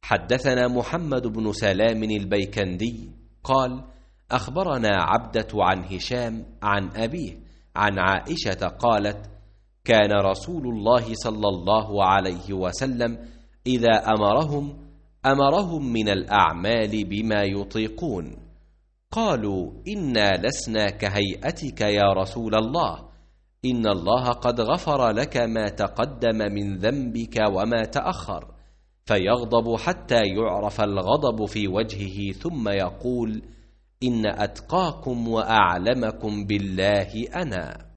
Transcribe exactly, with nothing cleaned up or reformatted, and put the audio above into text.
حدثنا محمد بن سلام البيكندي قال أخبرنا عبدة عن هشام عن أبيه عن عائشة قالت كان رسول الله صلى الله عليه وسلم إذا أمرهم أمرهم من الأعمال بما يطيقون. قالوا إنا لسنا كهيئتك يا رسول الله، إن الله قد غفر لك ما تقدم من ذنبك وما تأخر، فيغضب حتى يعرف الغضب في وجهه ثم يقول إن أتقاكم وأعلمكم بالله أنا.